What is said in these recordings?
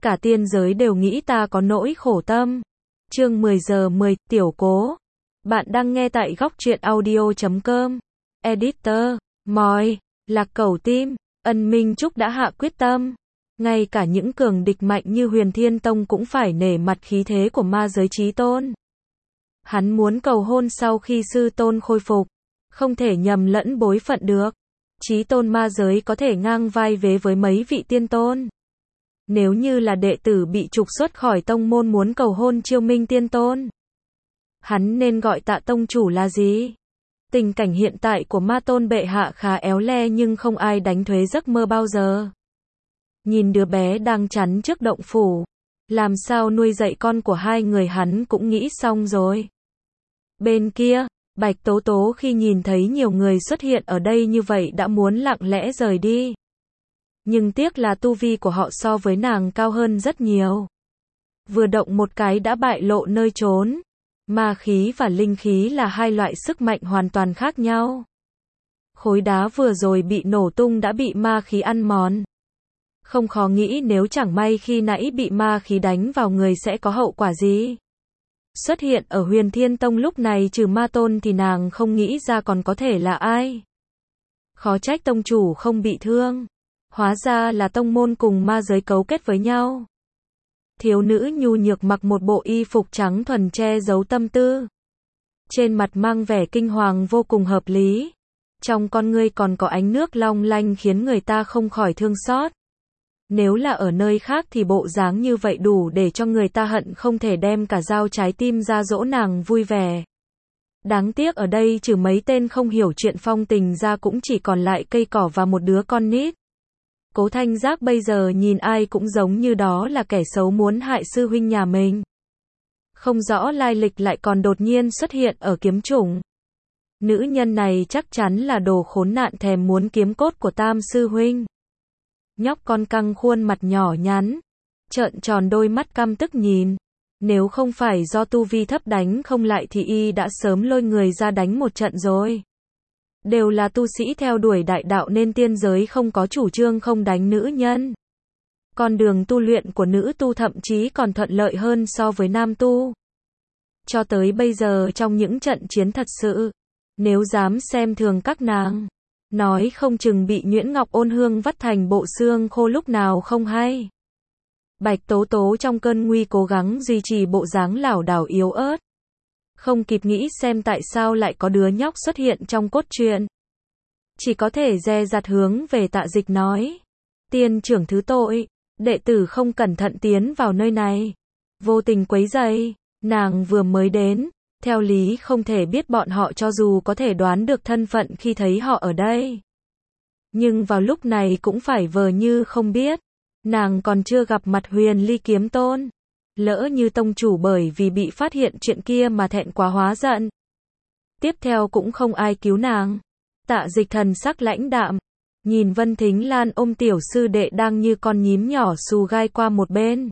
cả tiên giới đều nghĩ ta có nỗi khổ tâm. Chương 10 giờ 10, tiểu cố. Bạn đang nghe tại góc truyện audio.com. Editor, Mòi, Lạc Cẩu Tim, Ân Minh Trúc đã hạ quyết tâm. Ngay cả những cường địch mạnh như Huyền Thiên Tông cũng phải nể mặt khí thế của ma giới chí tôn. Hắn muốn cầu hôn sau khi sư tôn khôi phục. Không thể nhầm lẫn bối phận được. Chí tôn ma giới có thể ngang vai vế với mấy vị tiên tôn. Nếu như là đệ tử bị trục xuất khỏi tông môn muốn cầu hôn Chiêu Minh tiên tôn, hắn nên gọi Tạ tông chủ là gì? Tình cảnh hiện tại của ma tôn bệ hạ khá éo le nhưng không ai đánh thuế giấc mơ bao giờ. Nhìn đứa bé đang chắn trước động phủ, làm sao nuôi dạy con của hai người hắn cũng nghĩ xong rồi. Bên kia, Bạch Tố Tố khi nhìn thấy nhiều người xuất hiện ở đây như vậy đã muốn lặng lẽ rời đi. Nhưng tiếc là tu vi của họ so với nàng cao hơn rất nhiều. Vừa động một cái đã bại lộ nơi trốn. Ma khí và linh khí là hai loại sức mạnh hoàn toàn khác nhau. Khối đá vừa rồi bị nổ tung đã bị ma khí ăn mòn. Không khó nghĩ nếu chẳng may khi nãy bị ma khí đánh vào người sẽ có hậu quả gì. Xuất hiện ở Huyền Thiên Tông lúc này trừ ma tôn thì nàng không nghĩ ra còn có thể là ai. Khó trách tông chủ không bị thương. Hóa ra là tông môn cùng ma giới cấu kết với nhau. Thiếu nữ nhu nhược mặc một bộ y phục trắng thuần che giấu tâm tư. Trên mặt mang vẻ kinh hoàng vô cùng hợp lý. Trong con ngươi còn có ánh nước long lanh khiến người ta không khỏi thương xót. Nếu là ở nơi khác thì bộ dáng như vậy đủ để cho người ta hận không thể đem cả dao trái tim ra dỗ nàng vui vẻ. Đáng tiếc ở đây trừ mấy tên không hiểu chuyện phong tình ra cũng chỉ còn lại cây cỏ và một đứa con nít. Cố Thanh Giác bây giờ nhìn ai cũng giống như đó là kẻ xấu muốn hại sư huynh nhà mình. Không rõ lai lịch lại còn đột nhiên xuất hiện ở kiếm chủng. Nữ nhân này chắc chắn là đồ khốn nạn thèm muốn kiếm cốt của Tam sư huynh. Nhóc con căng khuôn mặt nhỏ nhắn, trợn tròn đôi mắt căm tức nhìn. Nếu không phải do tu vi thấp đánh không lại thì y đã sớm lôi người ra đánh một trận rồi. Đều là tu sĩ theo đuổi đại đạo nên tiên giới không có chủ trương không đánh nữ nhân. Con đường tu luyện của nữ tu thậm chí còn thuận lợi hơn so với nam tu. Cho tới bây giờ trong những trận chiến thật sự, nếu dám xem thường các nàng, nói không chừng bị Nhuyễn Ngọc Ôn Hương vắt thành bộ xương khô lúc nào không hay. Bạch Tố Tố trong cơn nguy cố gắng duy trì bộ dáng lảo đảo yếu ớt. Không kịp nghĩ xem tại sao lại có đứa nhóc xuất hiện trong cốt truyện. Chỉ có thể dè dặt hướng về Tạ Dịch nói. Tiên trưởng thứ tội, đệ tử không cẩn thận tiến vào nơi này. Vô tình quấy rầy, nàng vừa mới đến. Theo lý không thể biết bọn họ cho dù có thể đoán được thân phận khi thấy họ ở đây. Nhưng vào lúc này cũng phải vờ như không biết. Nàng còn chưa gặp mặt Huyền Ly kiếm tôn. Lỡ như tông chủ bởi vì bị phát hiện chuyện kia mà thẹn quá hóa giận. Tiếp theo cũng không ai cứu nàng. Tạ Dịch thần sắc lãnh đạm. Nhìn Vân Thính Lan ôm tiểu sư đệ đang như con nhím nhỏ xù gai qua một bên.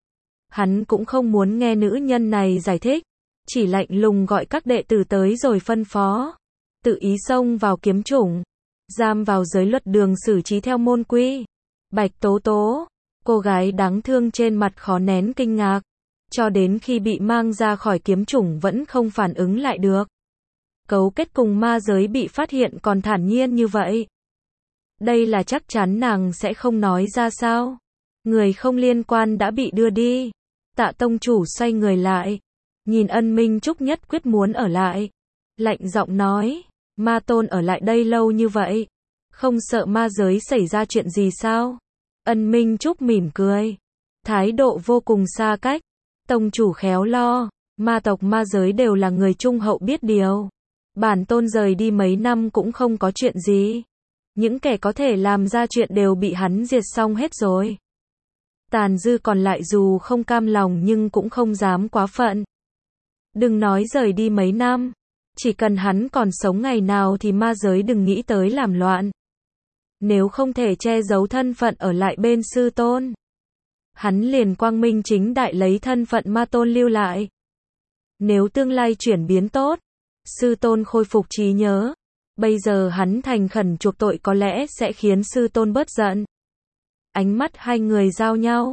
Hắn cũng không muốn nghe nữ nhân này giải thích. Chỉ lạnh lùng gọi các đệ tử tới rồi phân phó. Tự ý xông vào kiếm chủng. Giam vào giới luật đường xử trí theo môn quy. Bạch Tố Tố. Cô gái đáng thương trên mặt khó nén kinh ngạc. Cho đến khi bị mang ra khỏi kiếm chủng vẫn không phản ứng lại được. Cấu kết cùng ma giới bị phát hiện còn thản nhiên như vậy. Đây là chắc chắn nàng sẽ không nói ra sao. Người không liên quan đã bị đưa đi. Tạ tông chủ xoay người lại. Nhìn Ân Minh Trúc nhất quyết muốn ở lại. Lạnh giọng nói. Ma tôn ở lại đây lâu như vậy. Không sợ ma giới xảy ra chuyện gì sao? Ân Minh Trúc mỉm cười. Thái độ vô cùng xa cách. Tông chủ khéo lo. Ma tộc ma giới đều là người trung hậu biết điều. Bản tôn rời đi mấy năm cũng không có chuyện gì. Những kẻ có thể làm ra chuyện đều bị hắn diệt xong hết rồi. Tàn dư còn lại dù không cam lòng nhưng cũng không dám quá phận. Đừng nói rời đi mấy năm. Chỉ cần hắn còn sống ngày nào thì ma giới đừng nghĩ tới làm loạn. Nếu không thể che giấu thân phận ở lại bên sư tôn, hắn liền quang minh chính đại lấy thân phận ma tôn lưu lại. Nếu tương lai chuyển biến tốt, sư tôn khôi phục trí nhớ, bây giờ hắn thành khẩn chuộc tội có lẽ sẽ khiến sư tôn bớt giận. Ánh mắt hai người giao nhau.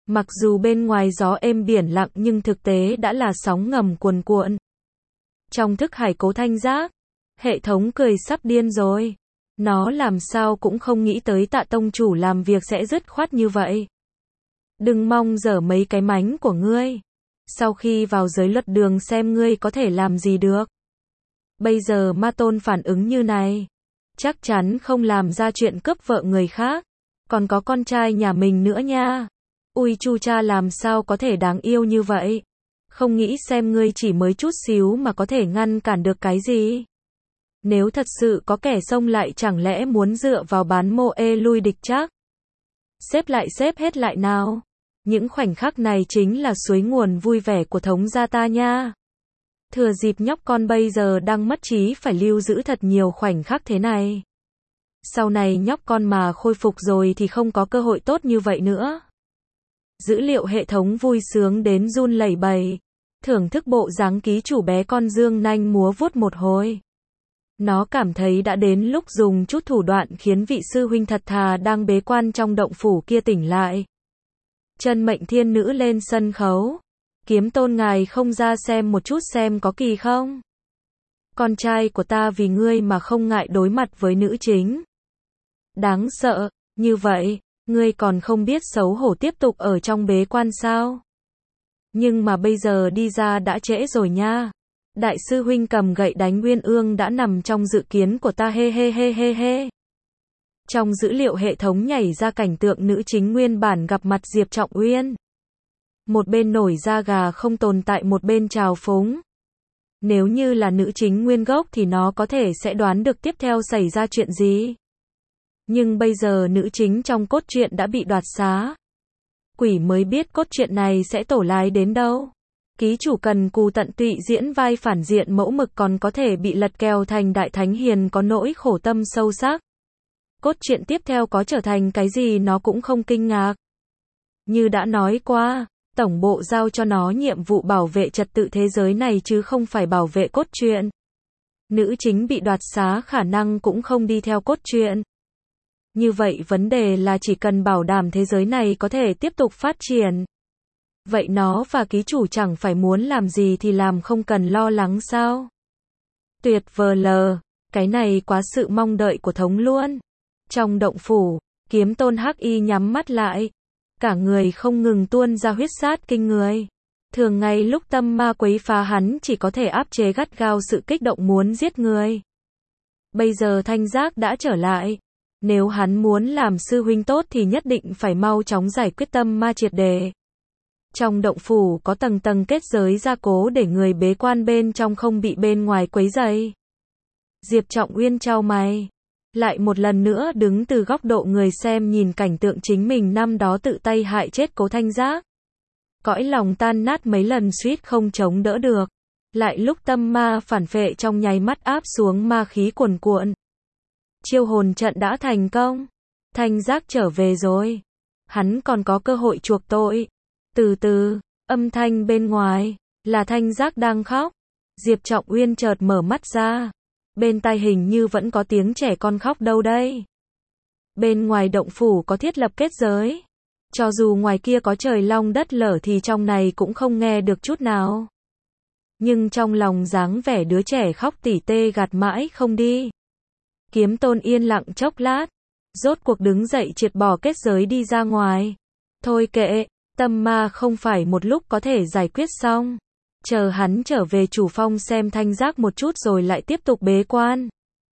Mặc dù bên ngoài gió êm biển lặng nhưng thực tế đã là sóng ngầm cuồn cuộn. Trong thức hải Cố Thanh Giác, hệ thống cười sắp điên rồi. Nó làm sao cũng không nghĩ tới Tạ tông chủ làm việc sẽ dứt khoát như vậy. Đừng mong dở mấy cái mánh của ngươi. Sau khi vào giới luật đường xem ngươi có thể làm gì được. Bây giờ Ma Tôn phản ứng như này, chắc chắn không làm ra chuyện cướp vợ người khác. Còn có con trai nhà mình nữa nha. Ui chu cha làm sao có thể đáng yêu như vậy. Không nghĩ xem ngươi chỉ mới chút xíu mà có thể ngăn cản được cái gì. Nếu thật sự có kẻ xông lại chẳng lẽ muốn dựa vào bán mô ê lui địch chắc. Xếp hết lại nào. Những khoảnh khắc này chính là suối nguồn vui vẻ của thống gia ta nha. Thừa dịp nhóc con bây giờ đang mất trí phải lưu giữ thật nhiều khoảnh khắc thế này. Sau này nhóc con mà khôi phục rồi thì không có cơ hội tốt như vậy nữa. Dữ liệu hệ thống vui sướng đến run lẩy bẩy. Thưởng thức bộ dáng ký chủ bé con dương nanh múa vuốt một hồi. Nó cảm thấy đã đến lúc dùng chút thủ đoạn khiến vị sư huynh thật thà đang bế quan trong động phủ kia tỉnh lại. Chân mệnh thiên nữ lên sân khấu. Kiếm Tôn ngài không ra xem một chút xem có kỳ không? Con trai của ta vì ngươi mà không ngại đối mặt với nữ chính. Đáng sợ, như vậy, ngươi còn không biết xấu hổ tiếp tục ở trong bế quan sao? Nhưng mà bây giờ đi ra đã trễ rồi nha. Đại sư huynh cầm gậy đánh Nguyên Ương đã nằm trong dự kiến của ta he he he he he. Trong dữ liệu hệ thống nhảy ra cảnh tượng nữ chính nguyên bản gặp mặt Diệp Trọng Uyên. Một bên nổi da gà không tồn tại một bên trào phúng. Nếu như là nữ chính nguyên gốc thì nó có thể sẽ đoán được tiếp theo xảy ra chuyện gì. Nhưng bây giờ nữ chính trong cốt truyện đã bị đoạt xá. Quỷ mới biết cốt truyện này sẽ tổ lái đến đâu. Ký chủ cần cù tận tụy diễn vai phản diện mẫu mực còn có thể bị lật kèo thành đại thánh hiền có nỗi khổ tâm sâu sắc. Cốt truyện tiếp theo có trở thành cái gì nó cũng không kinh ngạc. Như đã nói qua, tổng bộ giao cho nó nhiệm vụ bảo vệ trật tự thế giới này chứ không phải bảo vệ cốt truyện. Nữ chính bị đoạt xá khả năng cũng không đi theo cốt truyện. Như vậy vấn đề là chỉ cần bảo đảm thế giới này có thể tiếp tục phát triển. Vậy nó và ký chủ chẳng phải muốn làm gì thì làm không cần lo lắng sao? Tuyệt vời lờ, cái này quá sự mong đợi của thống luôn. Trong động phủ, Kiếm Tôn Hắc Y nhắm mắt lại. Cả người không ngừng tuôn ra huyết sát kinh người. Thường ngày lúc tâm ma quấy phá hắn chỉ có thể áp chế gắt gao sự kích động muốn giết người. Bây giờ Thanh Giác đã trở lại. Nếu hắn muốn làm sư huynh tốt thì nhất định phải mau chóng giải quyết tâm ma triệt đề. Trong động phủ có tầng tầng kết giới gia cố để người bế quan bên trong không bị bên ngoài quấy rầy. Diệp Trọng Uyên chau mày. Lại một lần nữa đứng từ góc độ người xem nhìn cảnh tượng chính mình năm đó tự tay hại chết Cố Thanh Giác. Cõi lòng tan nát mấy lần suýt không chống đỡ được. Lại lúc tâm ma phản phệ trong nháy mắt áp xuống ma khí cuồn cuộn. Chiêu hồn trận đã thành công. Thanh Giác trở về rồi. Hắn còn có cơ hội chuộc tội. Từ từ, âm thanh bên ngoài, là Thanh Giác đang khóc. Diệp Trọng Uyên chợt mở mắt ra. Bên tai hình như vẫn có tiếng trẻ con khóc đâu đây. Bên ngoài động phủ có thiết lập kết giới. Cho dù ngoài kia có trời long đất lở thì trong này cũng không nghe được chút nào. Nhưng trong lòng dáng vẻ đứa trẻ khóc tỉ tê gạt mãi không đi. Kiếm Tôn yên lặng chốc lát. Rốt cuộc đứng dậy triệt bỏ kết giới đi ra ngoài. Thôi kệ, tâm ma không phải một lúc có thể giải quyết xong. Chờ hắn trở về chủ phong xem Thanh Giác một chút rồi lại tiếp tục bế quan.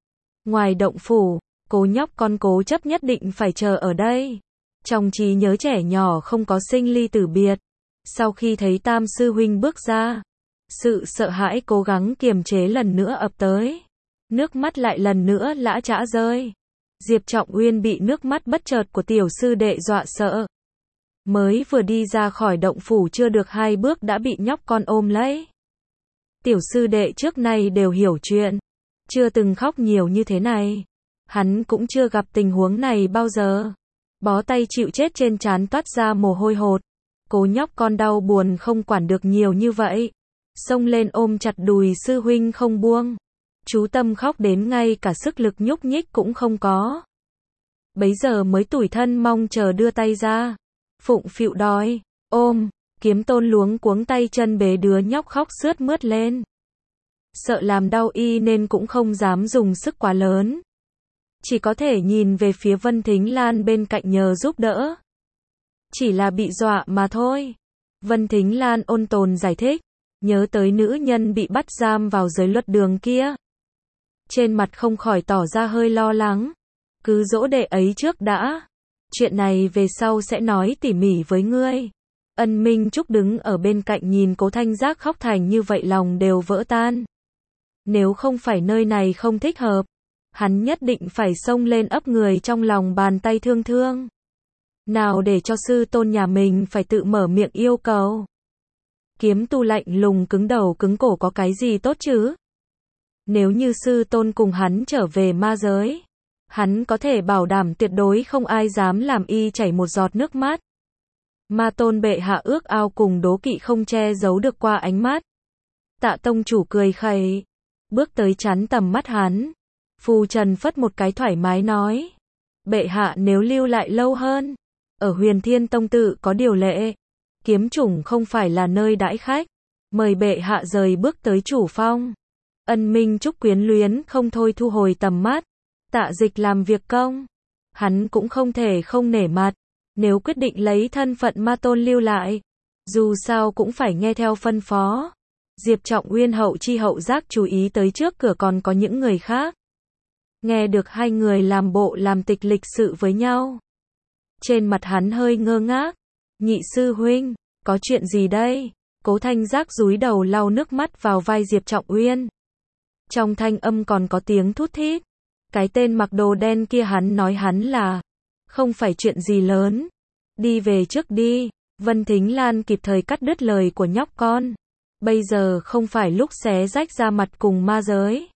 Ngoài động phủ, Cố nhóc con cố chấp nhất định phải chờ ở đây. Trong trí nhớ trẻ nhỏ không có sinh ly tử biệt. Sau khi thấy Tam sư huynh bước ra, sự sợ hãi cố gắng kiềm chế lần nữa ập tới. Nước mắt lại lần nữa lã chã rơi. Diệp Trọng Uyên bị nước mắt bất chợt của tiểu sư đệ dọa sợ. Mới vừa đi ra khỏi động phủ chưa được 2 bước đã bị nhóc con ôm lấy. Tiểu sư đệ trước nay đều hiểu chuyện. Chưa từng khóc nhiều như thế này. Hắn cũng chưa gặp tình huống này bao giờ. Bó tay chịu chết trên trán toát ra mồ hôi hột. Cố nhóc con đau buồn không quản được nhiều như vậy. Xông lên ôm chặt đùi sư huynh không buông. Chú tâm khóc đến ngay cả sức lực nhúc nhích cũng không có. Bấy giờ mới tủi thân mong chờ đưa tay ra. Phụng phịu đòi. ôm, Kiếm Tôn luống cuống tay chân bế đứa nhóc khóc sướt mướt lên. Sợ làm đau y nên cũng không dám dùng sức quá lớn. Chỉ có thể nhìn về phía Vân Thính Lan bên cạnh nhờ giúp đỡ. Chỉ là bị dọa mà thôi. Vân Thính Lan ôn tồn giải thích. Nhớ tới nữ nhân bị bắt giam vào giới luật đường kia. Trên mặt không khỏi tỏ ra hơi lo lắng. Cứ dỗ đệ ấy trước đã. Chuyện này về sau sẽ nói tỉ mỉ với ngươi. Ân Minh Trúc đứng ở bên cạnh nhìn Cố Thanh Giác khóc thành như vậy lòng đều vỡ tan. Nếu không phải nơi này không thích hợp, hắn nhất định phải xông lên ấp người trong lòng bàn tay thương thương. Nào để cho sư tôn nhà mình phải tự mở miệng yêu cầu. Kiếm Tu lạnh lùng cứng đầu cứng cổ có cái gì tốt chứ? Nếu như sư tôn cùng hắn trở về ma giới, hắn có thể bảo đảm tuyệt đối không ai dám làm y chảy một giọt nước mắt. Ma tôn bệ hạ ước ao cùng đố kỵ không che giấu được qua ánh mắt. Tạ tông chủ cười khẩy, bước tới chắn tầm mắt hắn. Phù Trần phất một cái thoải mái nói. Bệ hạ nếu lưu lại lâu hơn, ở Huyền Thiên Tông tự có điều lệ. Kiếm chủng không phải là nơi đãi khách. Mời bệ hạ rời bước tới chủ phong. Ân Minh Trúc quyến luyến không thôi thu hồi tầm mắt. Tạ Dịch làm việc công. Hắn cũng không thể không nể mặt. Nếu quyết định lấy thân phận ma tôn lưu lại, dù sao cũng phải nghe theo phân phó. Diệp Trọng Uyên hậu chi hậu giác chú ý tới trước cửa còn có những người khác. Nghe được hai người làm bộ làm tịch lịch sự với nhau. Trên mặt hắn hơi ngơ ngác. Nhị sư huynh, có chuyện gì đây? Cố Thanh Giác dúi đầu lau nước mắt vào vai Diệp Trọng Uyên. Trong thanh âm còn có tiếng thút thít. Cái tên mặc đồ đen kia hắn nói hắn là không phải chuyện gì lớn. Đi về trước đi. Vân Thính Lan kịp thời cắt đứt lời của nhóc con. Bây giờ không phải lúc xé rách ra mặt cùng ma giới.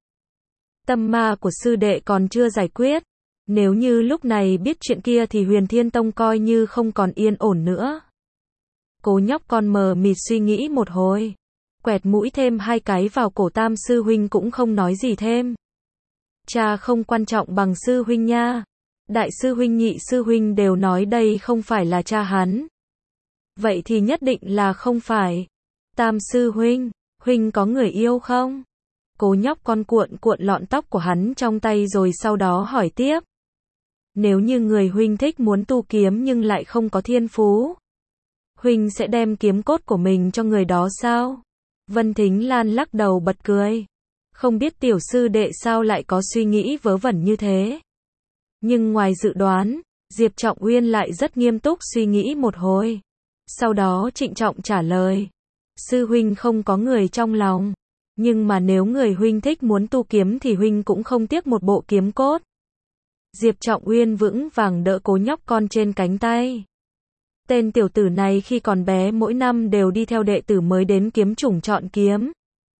Tâm ma của sư đệ còn chưa giải quyết. Nếu như lúc này biết chuyện kia thì Huyền Thiên Tông coi như không còn yên ổn nữa. Cố nhóc con mờ mịt suy nghĩ một hồi. Quẹt mũi thêm hai cái vào cổ tam sư huynh cũng không nói gì thêm. Cha không quan trọng bằng sư huynh nha. Đại sư huynh nhị sư huynh đều nói đây không phải là cha hắn. Vậy thì nhất định là không phải. Tam sư huynh, huynh có người yêu không? Cố nhóc con cuộn cuộn lọn tóc của hắn trong tay rồi sau đó hỏi tiếp. Nếu như người huynh thích muốn tu kiếm nhưng lại không có thiên phú, huynh sẽ đem kiếm cốt của mình cho người đó sao? Vân Thính Lan lắc đầu bật cười. Không biết tiểu sư đệ sao lại có suy nghĩ vớ vẩn như thế. Nhưng ngoài dự đoán, Diệp Trọng Uyên lại rất nghiêm túc suy nghĩ một hồi. Sau đó trịnh trọng trả lời. Sư huynh không có người trong lòng. Nhưng mà nếu người huynh thích muốn tu kiếm thì huynh cũng không tiếc một bộ kiếm cốt. Diệp Trọng Uyên vững vàng đỡ cố nhóc con trên cánh tay. Tên tiểu tử này khi còn bé mỗi năm đều đi theo đệ tử mới đến kiếm chủng chọn kiếm.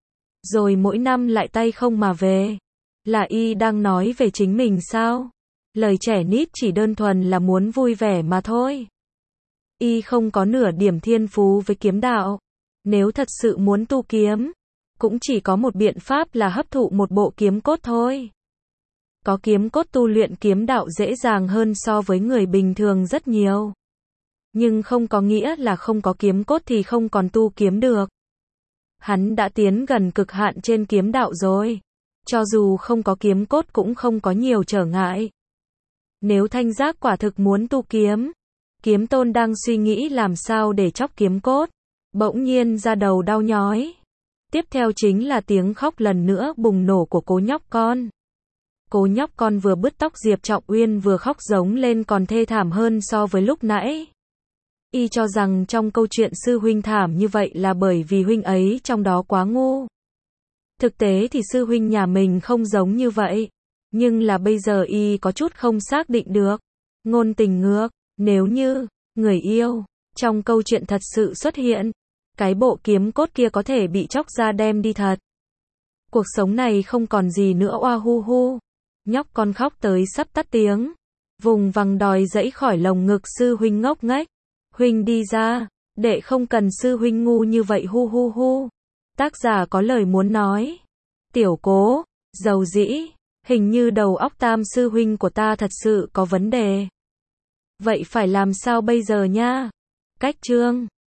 Rồi mỗi năm lại tay không mà về. Là y đang nói về chính mình sao? Lời trẻ nít chỉ đơn thuần là muốn vui vẻ mà thôi. Y không có nửa điểm thiên phú với kiếm đạo. Nếu thật sự muốn tu kiếm, cũng chỉ có một biện pháp là hấp thụ một bộ kiếm cốt thôi. Có kiếm cốt tu luyện kiếm đạo dễ dàng hơn so với người bình thường rất nhiều. Nhưng không có nghĩa là không có kiếm cốt thì không còn tu kiếm được. Hắn đã tiến gần cực hạn trên kiếm đạo rồi. Cho dù không có kiếm cốt cũng không có nhiều trở ngại. Nếu Thanh Giác quả thực muốn tu kiếm, Kiếm Tôn đang suy nghĩ làm sao để chóc kiếm cốt. Bỗng nhiên ra đầu đau nhói. Tiếp theo chính là tiếng khóc lần nữa bùng nổ của cố nhóc con. Cố nhóc con vừa bứt tóc Diệp Trọng Uyên vừa khóc giống lên còn thê thảm hơn so với lúc nãy. Y cho rằng trong câu chuyện sư huynh thảm như vậy là bởi vì huynh ấy trong đó quá ngu. Thực tế thì sư huynh nhà mình không giống như vậy. Nhưng là bây giờ y có chút không xác định được. Ngôn tình ngược, nếu như người yêu trong câu chuyện thật sự xuất hiện, cái bộ kiếm cốt kia có thể bị chóc ra đem đi thật. Cuộc sống này không còn gì nữa oa hu hu. Nhóc con khóc tới sắp tắt tiếng. Vùng vằng đòi dẫy khỏi lồng ngực sư huynh ngốc nghếch. Huynh đi ra, đệ không cần sư huynh ngu như vậy hu hu hu. Tác giả có lời muốn nói. Tiểu Cố, dầu dĩ, hình như đầu óc tam sư huynh của ta thật sự có vấn đề. Vậy phải làm sao bây giờ nha? Cách chương